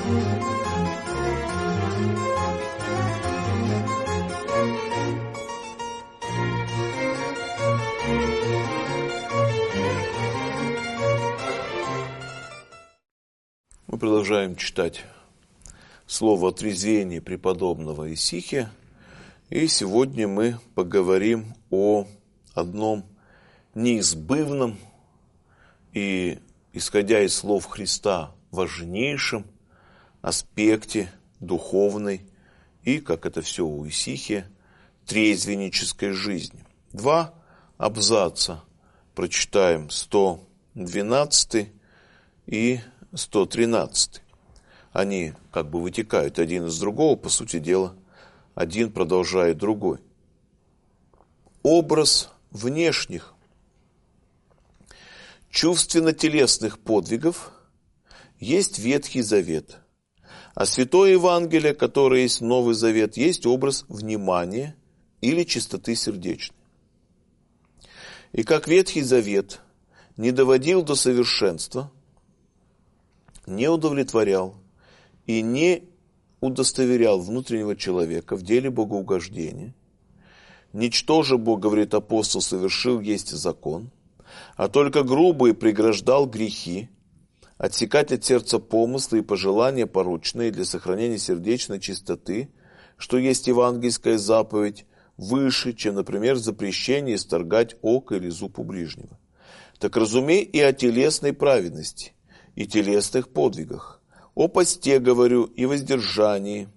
Мы продолжаем читать слово о трезвении преподобного Исихия, и сегодня мы поговорим о одном неизбывном и, исходя из слов Христа, важнейшем аспекте духовной и, как это все у Исихия, трезвеннической жизни. Два абзаца прочитаем, 112 и 113. Они как бы вытекают один из другого, по сути дела, один продолжает другой. Образ внешних, чувственно-телесных подвигов есть Ветхий Завет, а Святое Евангелие, которое есть Новый Завет, есть образ внимания или чистоты сердечной. И как Ветхий Завет не доводил до совершенства, не удовлетворял и не удостоверял внутреннего человека в деле богоугождения. Ничтоже Бог, говорит апостол, совершил есть закон, а только грубо и преграждал грехи, отсекать от сердца помыслы и пожелания порочные для сохранения сердечной чистоты, что есть евангельская заповедь, выше, чем, например, запрещение исторгать око или зуб у ближнего. Так разумей и о телесной праведности, и телесных подвигах, о посте, говорю, и воздержании,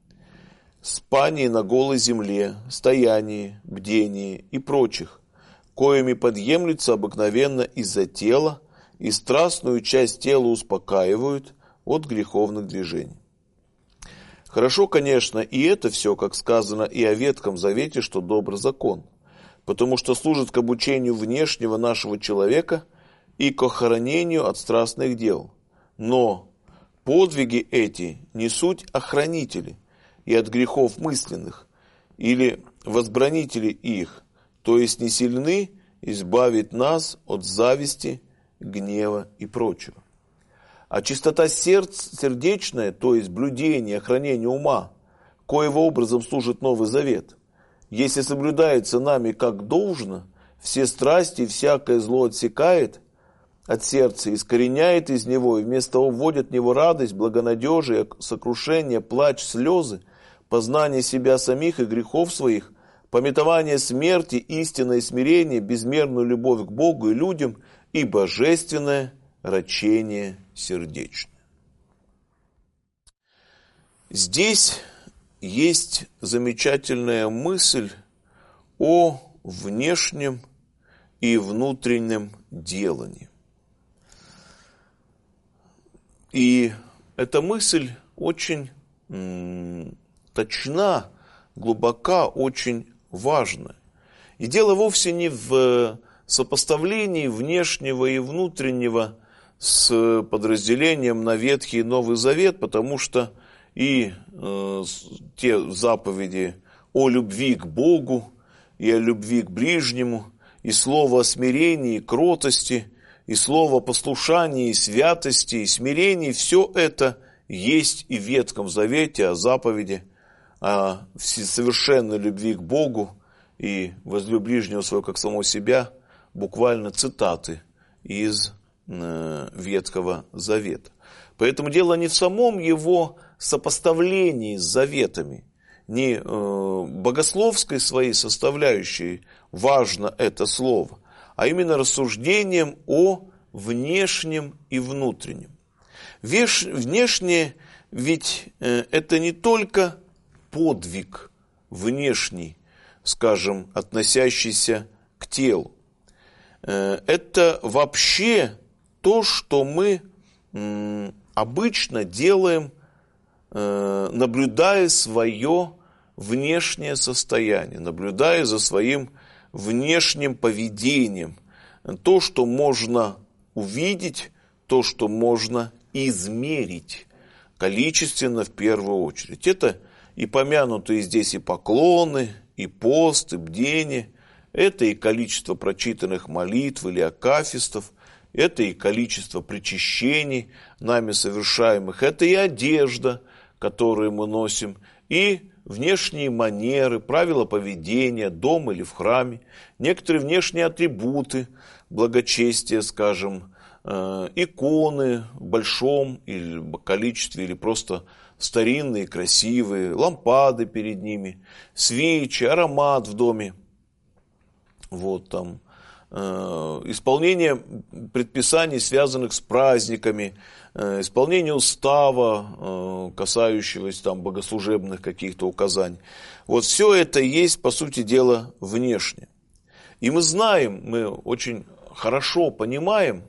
спании на голой земле, стоянии, бдении и прочих, коими подъемлются обыкновенно из-за тела и страстную часть тела успокаивают от греховных движений. Хорошо, конечно, и это все, как сказано и о Ветхом Завете, что добрый закон, потому что служит к обучению внешнего нашего человека и к охранению от страстных дел. Но подвиги эти не суть охранители и от грехов мысленных, или возбранители их, то есть не сильны избавить нас от зависти, гнева и прочего. А чистота сердечная, то есть блюдение, охранение ума, коего образом служит Новый Завет, если соблюдается нами как должно, все страсти и всякое зло отсекает от сердца, искореняет из него, и вместо того вводит в него радость, благонадежие, сокрушение, плач, слезы, познание себя самих и грехов своих, памятование смерти, истинное смирение, безмерную любовь к Богу и людям и божественное рачение сердечное. Здесь есть замечательная мысль о внешнем и внутреннем делании. И эта мысль очень точна, глубока, очень важна. И дело вовсе не в сопоставлении внешнего и внутреннего с подразделением на Ветхий и Новый Завет, потому что и те заповеди о любви к Богу, и о любви к ближнему, и слово о смирении, кротости, и слово о послушании, и святости, и смирении, все это есть и в Ветхом Завете, о заповеди, о совершенной любви к Богу и возлюби ближнего своего как самого себя, буквально цитаты из Ветхого Завета. Поэтому дело не в самом его сопоставлении с заветами, не богословской своей составляющей важно это слово, а именно рассуждением о внешнем и внутреннем. Внешнее ведь это не только подвиг внешний, скажем, относящийся к телу. Это вообще то, что мы обычно делаем, наблюдая свое внешнее состояние, наблюдая за своим внешним поведением. То, что можно увидеть, то, что можно измерить, количественно в первую очередь. Это и помянутые здесь и поклоны, и пост, и бдение. Это и количество прочитанных молитв или акафистов, Это и количество причащений нами совершаемых, это и одежда, которую мы носим, и внешние манеры, правила поведения, дома или в храме, некоторые внешние атрибуты, благочестия, скажем, иконы в большом или количестве, или просто старинные, красивые, лампады перед ними, свечи, аромат в доме. Вот там исполнение предписаний, связанных с праздниками, исполнение устава, касающегося там богослужебных каких-то указаний. Вот все это есть, по сути дела, внешне. И мы знаем, мы очень хорошо понимаем,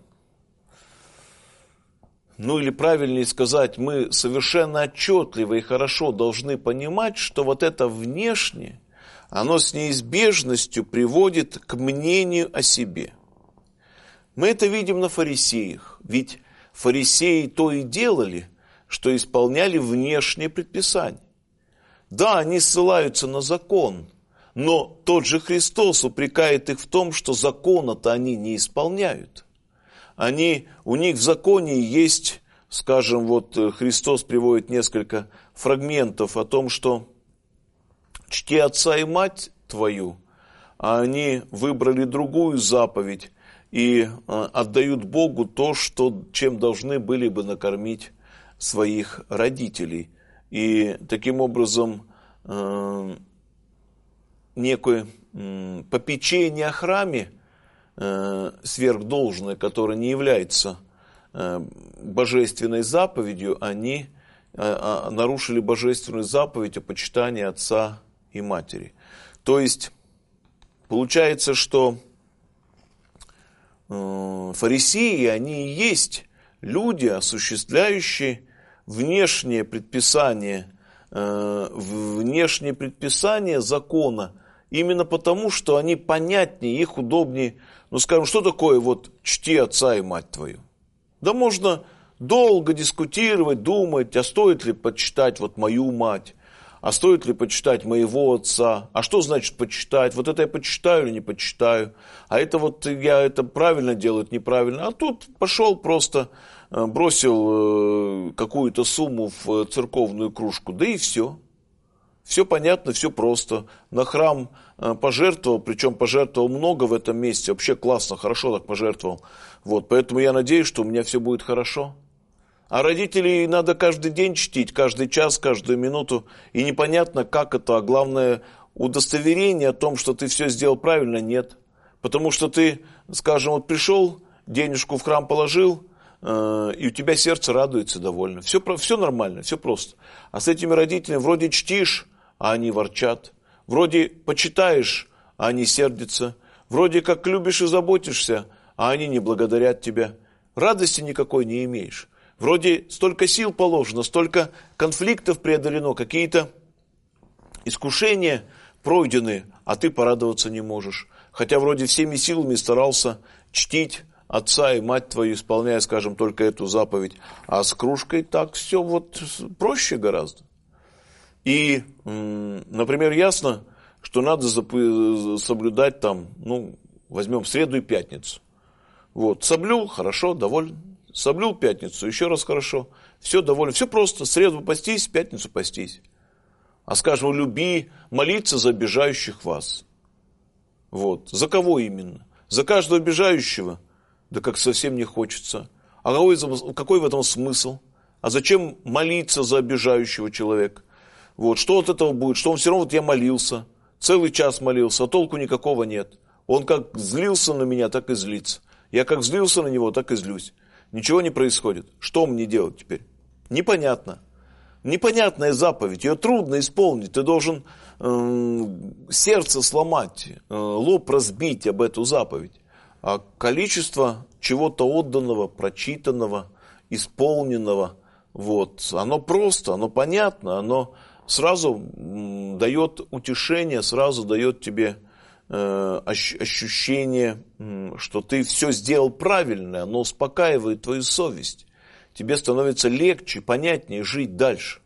ну или правильнее сказать, мы совершенно отчетливо и хорошо должны понимать, что вот это внешнее, оно с неизбежностью приводит к мнению о себе. Мы это видим на фарисеях, ведь фарисеи то и делали, что исполняли внешние предписания. Да, они ссылаются на закон, но тот же Христос упрекает их в том, что закона-то они не исполняют. У них в законе есть, скажем, вот Христос приводит несколько фрагментов о том, что «чти отца и мать твою», а они выбрали другую заповедь и отдают Богу то, чем должны были бы накормить своих родителей. И таким образом некое попечение о храме сверхдолжное, которое не является божественной заповедью, они нарушили божественную заповедь о почитании отца и матери. То есть, получается, что фарисеи, они и есть люди, осуществляющие внешние предписания закона, именно потому, что они понятнее, их удобнее. Ну, скажем, что такое вот «чти отца и мать твою»? Да можно долго дискутировать, думать, а стоит ли почитать вот мою мать, а стоит ли почитать моего отца, а что значит почитать, вот это я почитаю или не почитаю, а это вот я это правильно делаю, неправильно. А тут пошел просто, бросил какую-то сумму в церковную кружку, да и все. Все понятно, все просто. На храм пожертвовал, причем пожертвовал много в этом месяце, вообще классно, хорошо так пожертвовал. Вот, поэтому я надеюсь, что у меня все будет хорошо. А родителей надо каждый день чтить, каждый час, каждую минуту. И непонятно, как это, а главное, удостоверение о том, что ты все сделал правильно, нет. Потому что ты, скажем, вот пришел, денежку в храм положил, и у тебя сердце радуется довольно. Все нормально, все просто. А с этими родителями вроде чтишь, а они ворчат. Вроде почитаешь, а они сердятся. Вроде как любишь и заботишься, а они не благодарят тебя. Радости никакой не имеешь. Вроде столько сил положено, столько конфликтов преодолено, какие-то искушения пройдены, а ты порадоваться не можешь. Хотя вроде всеми силами старался чтить отца и мать твою, исполняя, скажем, только эту заповедь. А с кружкой так все вот проще гораздо. И, например, ясно, что надо соблюдать там, возьмем среду и пятницу. Вот, соблюл, хорошо, доволен. Соблюл пятницу, еще раз хорошо. Все довольно, все просто. Среду постись, пятницу постись. А скажем, люби молиться за обижающих вас. Вот. За кого именно? За каждого обижающего? Да как совсем не хочется. А какой в этом смысл? А зачем молиться за обижающего человека? Вот. Что от этого будет? Что он все равно, вот я молился, целый час молился, а толку никакого нет. Он как злился на меня, так и злится. Я как злился на него, так и злюсь. Ничего не происходит. Что мне делать теперь? Непонятно. Непонятная заповедь. Ее трудно исполнить. Ты должен сердце сломать, лоб разбить об эту заповедь. А количество чего-то отданного, прочитанного, исполненного, вот, оно просто, оно понятно, оно сразу дает утешение, сразу дает тебе ощущение, что ты все сделал правильно, оно успокаивает твою совесть. Тебе становится легче, понятнее жить дальше.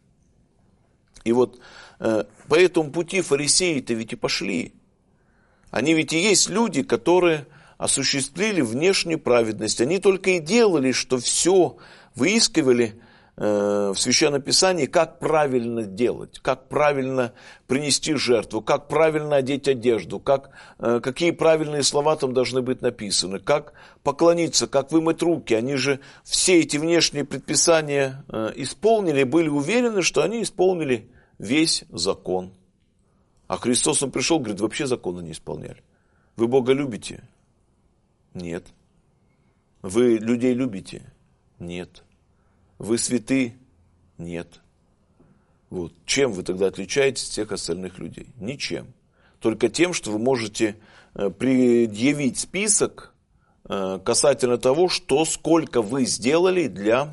И вот по этому пути фарисеи-то ведь и пошли. Они ведь и есть люди, которые осуществили внешнюю праведность. Они только и делали, что все выискивали в Священном Писании, как правильно делать, как правильно принести жертву, как правильно одеть одежду, какие правильные слова там должны быть написаны, как поклониться, как вымыть руки. Они же все эти внешние предписания исполнили, были уверены, что они исполнили весь закон. А Христос, Он пришел, говорит, вообще закона не исполняли. Вы Бога любите? Нет. Вы людей любите? Нет. Вы святы? Нет. Вот. Чем вы тогда отличаетесь от всех остальных людей? Ничем. Только тем, что вы можете предъявить список касательно того, что, сколько вы сделали для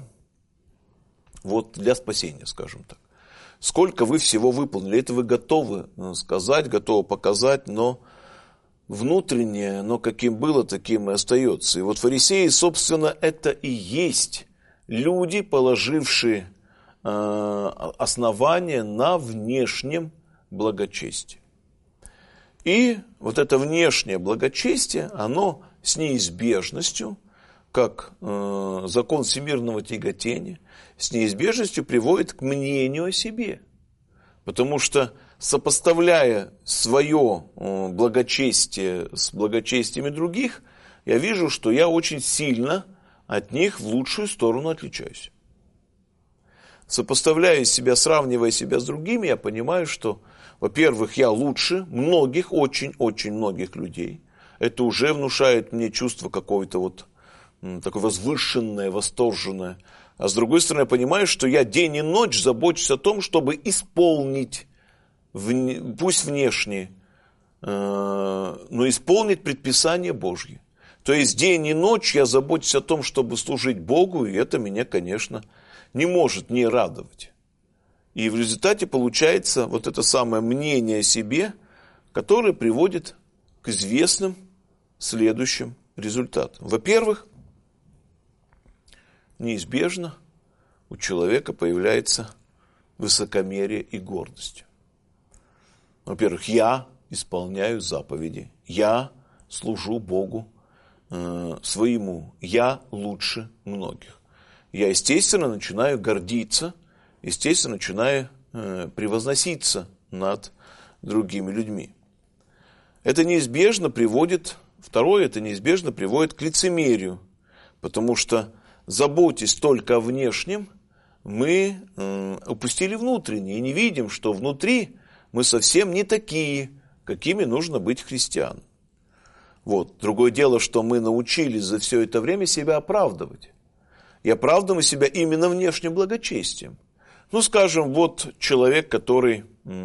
спасения, скажем так. Сколько вы всего выполнили. Это вы готовы сказать, готовы показать, но внутреннее, но каким было, таким и остается. И вот фарисеи, собственно, это и есть люди, положившие основание на внешнем благочестии. И вот это внешнее благочестие, оно с неизбежностью, как закон всемирного тяготения, с неизбежностью приводит к мнению о себе. Потому что, сопоставляя свое благочестие с благочестиями других, я вижу, что я очень сильно от них в лучшую сторону отличаюсь. Сопоставляя себя, сравнивая себя с другими, я понимаю, что, во-первых, я лучше многих, очень-очень многих людей. Это уже внушает мне чувство какое-то вот такое возвышенное, восторженное. А с другой стороны, я понимаю, что я день и ночь забочусь о том, чтобы исполнить, пусть внешне, но исполнить предписание Божье. То есть день и ночь я забочусь о том, чтобы служить Богу, и это меня, конечно, не может не радовать. И в результате получается вот это самое мнение о себе, которое приводит к известным следующим результатам. Во-первых, неизбежно у человека появляется высокомерие и гордость. Во-первых, я исполняю заповеди, я служу Богу своему, я лучше многих. Я, естественно, начинаю гордиться, естественно, начинаю превозноситься над другими людьми. Это неизбежно приводит, второе, это неизбежно приводит к лицемерию, потому что, заботясь только о внешнем, мы упустили внутреннее и не видим, что внутри мы совсем не такие, какими нужно быть христианам. Вот. Другое дело, что мы научились за все это время себя оправдывать. И оправдываем себя именно внешним благочестием. Ну, скажем, вот человек, который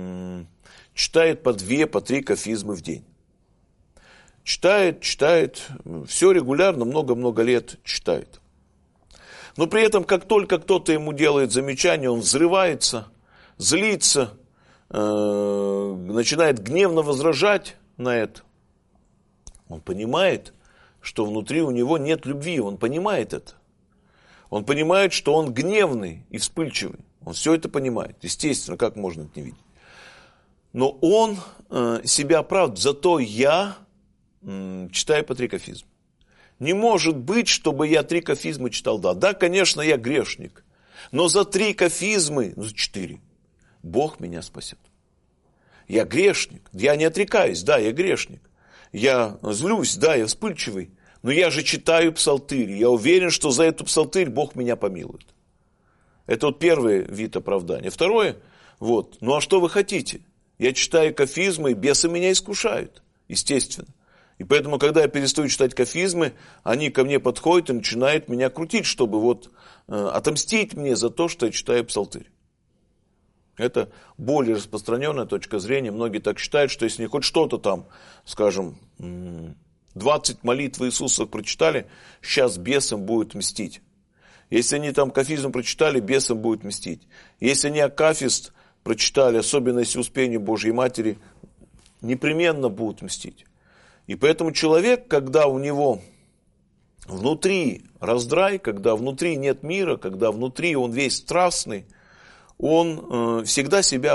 читает по 2, по 3 кафизмы в день. Читает, все регулярно, много-много лет читает. Но при этом, как только кто-то ему делает замечание, он взрывается, злится, начинает гневно возражать на это. Он понимает, что внутри у него нет любви, он понимает это. Он понимает, что он гневный и вспыльчивый. Он все это понимает. Естественно, как можно это не видеть. Но он себя оправдывает. Зато я читаю по 3 кафизма. Не может быть, чтобы я 3 кафизма читал. Да, конечно, я грешник. Но за 3 кафизмы, за 4, Бог меня спасет. Я грешник. Я не отрекаюсь. Да, я грешник. Я злюсь. Да, я вспыльчивый. Но я же читаю псалтырь. Я уверен, что за эту псалтырь Бог меня помилует. Это вот первый вид оправдания. Второе, вот, ну а что вы хотите? Я читаю кафизмы, и бесы меня искушают, естественно. И поэтому, когда я перестаю читать кафизмы, они ко мне подходят и начинают меня крутить, чтобы вот отомстить мне за то, что я читаю псалтырь. Это более распространенная точка зрения. Многие так считают, что если хоть что-то там, скажем, 20 молитв Иисуса прочитали, сейчас бесам будет мстить. Если они там кафизм прочитали, бесам будет мстить. Если они акафист прочитали, особенно если Успение Божьей Матери, непременно будут мстить. И поэтому человек, когда у него внутри раздрай, когда внутри нет мира, когда внутри он весь страстный, он всегда себя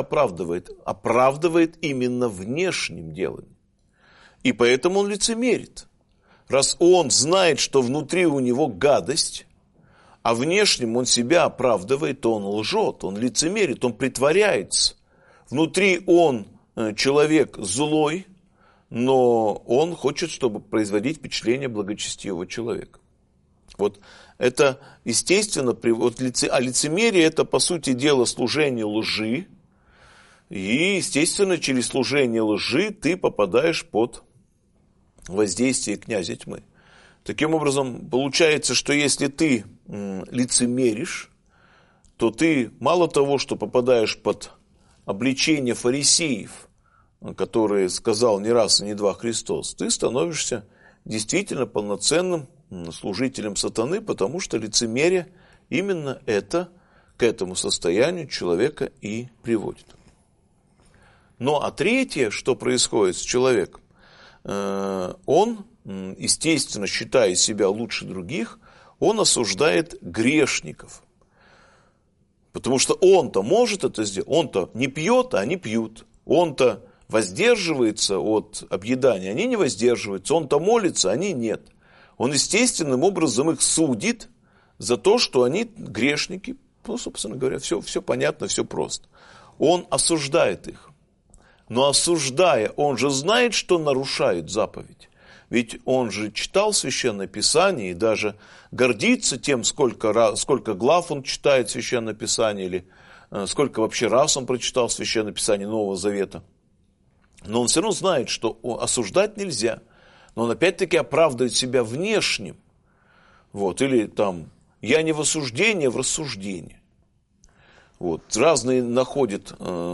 оправдывает именно внешним делом. И поэтому он лицемерит. Раз он знает, что внутри у него гадость, а внешним он себя оправдывает, то он лжет, он лицемерит, он притворяется. Внутри он человек злой, но он хочет, чтобы производить впечатление благочестивого человека. Вот это, естественно, а лицемерие – это, по сути дела, служение лжи. И, естественно, через служение лжи ты попадаешь под воздействие князя тьмы. Таким образом, получается, что если ты лицемеришь, то ты мало того, что попадаешь под обличение фарисеев, которые сказал не раз и не два Христос, ты становишься действительно полноценным служителем сатаны, потому что лицемерие именно это к этому состоянию человека и приводит. Ну а третье, что происходит с человеком, он, естественно, считая себя лучше других, он осуждает грешников. Потому что он-то может это сделать, он-то не пьет, а они пьют. Он-то воздерживается от объедания, они не воздерживаются. Он-то молится, они нет. Он естественным образом их судит за то, что они грешники. Ну, собственно говоря, все понятно, все просто. Он осуждает их. Но осуждая, он же знает, что нарушает заповедь. Ведь он же читал Священное Писание и даже гордится тем, сколько глав он читает Священное Писание, или сколько вообще раз он прочитал Священное Писание Нового Завета. Но он все равно знает, что осуждать нельзя. Но он опять-таки оправдывает себя внешним. Вот, или там, я не в осуждении, а в рассуждении. Вот, разные находят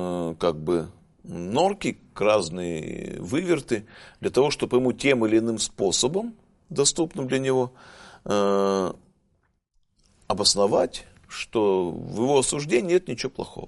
норки, разные выверты, для того, чтобы ему тем или иным способом, доступным для него, обосновать, что в его осуждении нет ничего плохого.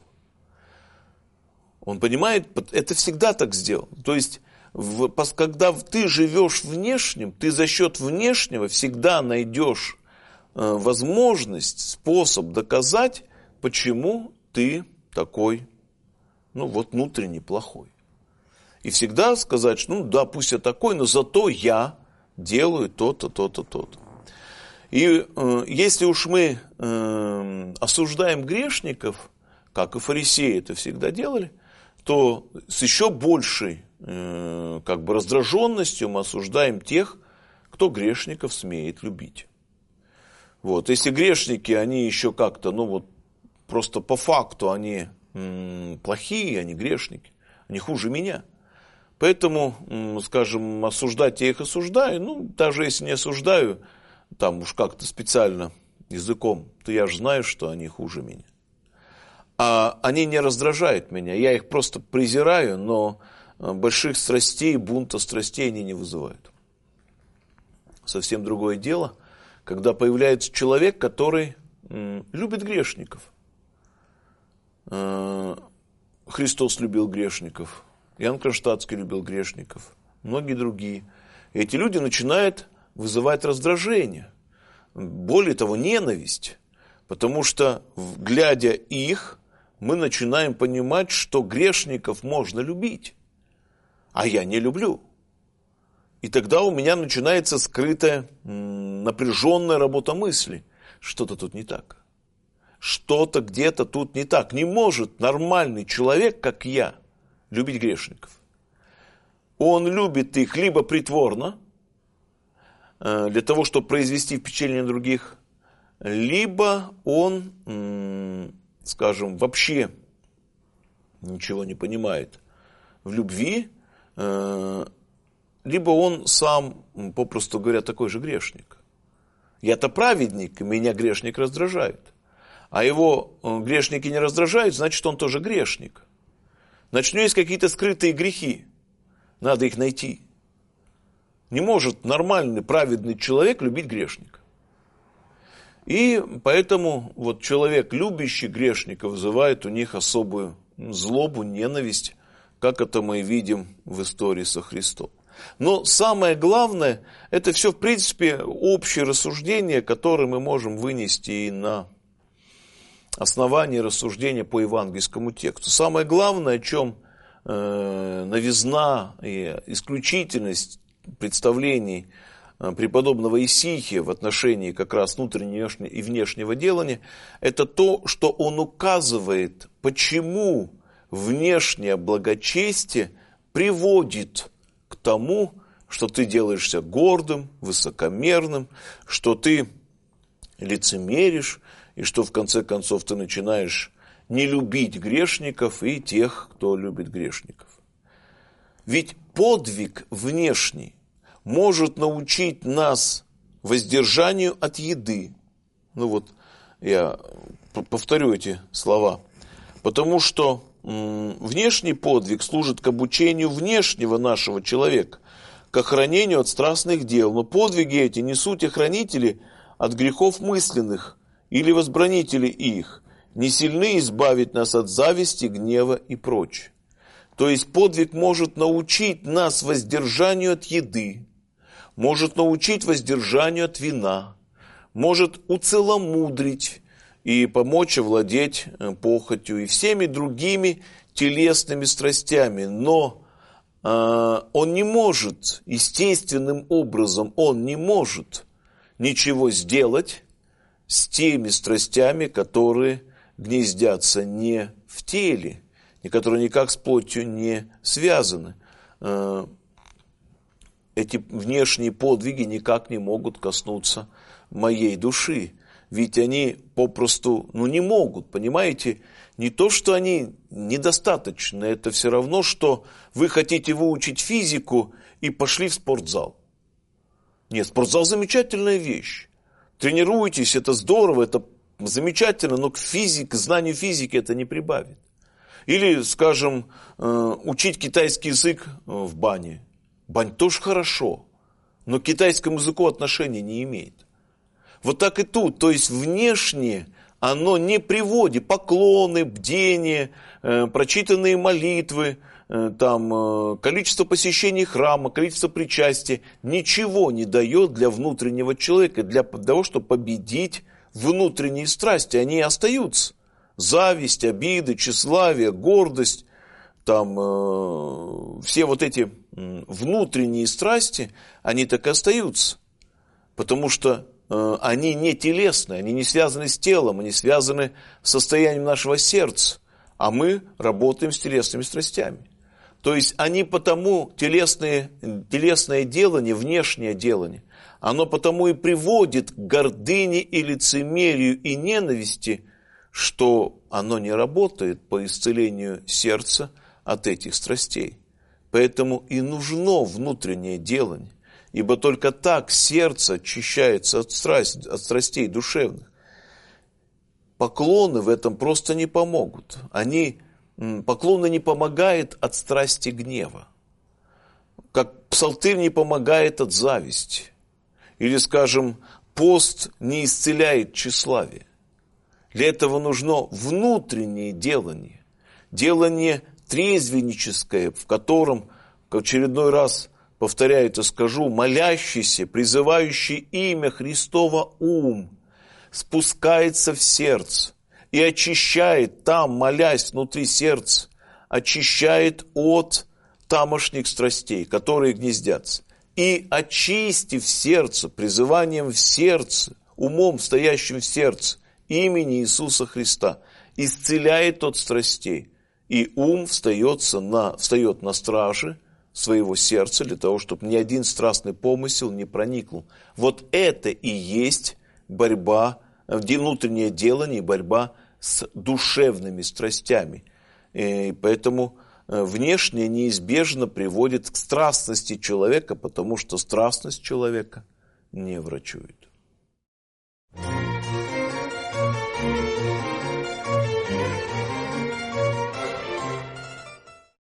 Он понимает, это всегда так сделано. То есть, когда ты живешь внешним, ты за счет внешнего всегда найдешь возможность, способ доказать, почему ты такой, внутренний плохой. И всегда сказать, что, да, пусть я такой, но зато я делаю то-то, то-то, то-то. И если уж мы осуждаем грешников, как и фарисеи это всегда делали, то с еще большей раздраженностью мы осуждаем тех, кто грешников смеет любить. Вот. Если грешники, они еще как-то, просто по факту они плохие, они грешники, они хуже меня. Поэтому, осуждать я их осуждаю, даже если не осуждаю, там уж как-то специально языком, то я же знаю, что они хуже меня. А они не раздражают меня, я их просто презираю, но больших страстей, бунта страстей они не вызывают. Совсем другое дело, когда появляется человек, который любит грешников. Христос любил грешников, Иоанн Кронштадтский любил грешников, многие другие. И эти люди начинают вызывать раздражение, более того, ненависть, потому что, глядя их, мы начинаем понимать, что грешников можно любить, а я не люблю. И тогда у меня начинается скрытая, напряженная работа мысли. Что-то тут не так. Что-то где-то тут не так. Не может нормальный человек, как я, любить грешников. Он любит их либо притворно, для того, чтобы произвести впечатление на других, либо он, вообще ничего не понимает в любви, либо он сам, попросту говоря, такой же грешник. Я-то праведник, меня грешник раздражает. А его грешники не раздражают, значит, он тоже грешник. Значит, у него есть какие-то скрытые грехи. Надо их найти. Не может нормальный, праведный человек любить грешника. И поэтому человек, любящий грешника, вызывает у них особую злобу, ненависть, как это мы видим в истории со Христом. Но самое главное, это все, в принципе, общее рассуждение, которое мы можем вынести и на основании рассуждения по евангельскому тексту. Самое главное, о чем новизна и исключительность представлений преподобного Исихия в отношении как раз внутреннего и внешнего делания, это то, что он указывает, почему внешнее благочестие приводит к тому, что ты делаешься гордым, высокомерным, что ты лицемеришь, и что в конце концов ты начинаешь не любить грешников и тех, кто любит грешников. Ведь подвиг внешний может научить нас воздержанию от еды. Ну вот, я повторю эти слова. Потому что внешний подвиг служит к обучению внешнего нашего человека, к охранению от страстных дел. Но подвиги эти не суть охранители от грехов мысленных или возбранители их, не сильны избавить нас от зависти, гнева и прочее. То есть подвиг может научить нас воздержанию от еды, может научить воздержанию от вина, может уцеломудрить и помочь овладеть похотью и всеми другими телесными страстями. Но он не может, естественным образом, он не может ничего сделать с теми страстями, которые гнездятся не в теле, и которые никак с плотью не связаны. Эти внешние подвиги никак не могут коснуться моей души. Ведь они попросту, не могут, понимаете? Не то, что они недостаточны, это все равно, что вы хотите выучить физику и пошли в спортзал. Нет, спортзал замечательная вещь. Тренируйтесь, это здорово, это замечательно, но к знанию физики это не прибавит. Или, скажем, учить китайский язык в бане. Бань тоже хорошо, но к китайскому языку отношения не имеет. Вот так и тут, то есть внешнее оно не приводит, поклоны, бдение, прочитанные молитвы, количество посещений храма, количество причастий, ничего не дает для внутреннего человека, для того, чтобы победить внутренние страсти, они остаются. Зависть, обиды, тщеславие, гордость, все вот эти внутренние страсти, они так и остаются. Потому что они не телесные, они не связаны с телом, они связаны с состоянием нашего сердца. А мы работаем с телесными страстями. То есть они потому, телесное делание, внешнее делание, оно потому и приводит к гордыне и лицемерию и ненависти, что оно не работает по исцелению сердца от этих страстей. Поэтому и нужно внутреннее делание, ибо только так сердце очищается от страстей душевных. Поклоны в этом просто не помогут. Поклоны не помогают от страсти гнева, как псалтырь не помогает от зависти. Или, скажем, пост не исцеляет тщеславие. Для этого нужно внутреннее делание трезвенническое, в котором, в очередной раз повторяю это, скажу, молящийся, призывающий имя Христово ум, спускается в сердце и очищает там, молясь внутри сердца, очищает от тамошних страстей, которые гнездятся. И очистив сердце, призыванием в сердце, умом, стоящим в сердце, имени Иисуса Христа, исцеляет от страстей. И ум встает на страже своего сердца для того, чтобы ни один страстный помысел не проникнул. Вот это и есть борьба, внутреннее делание, борьба с душевными страстями. И поэтому внешнее неизбежно приводит к страстности человека, потому что страстность человека не врачует.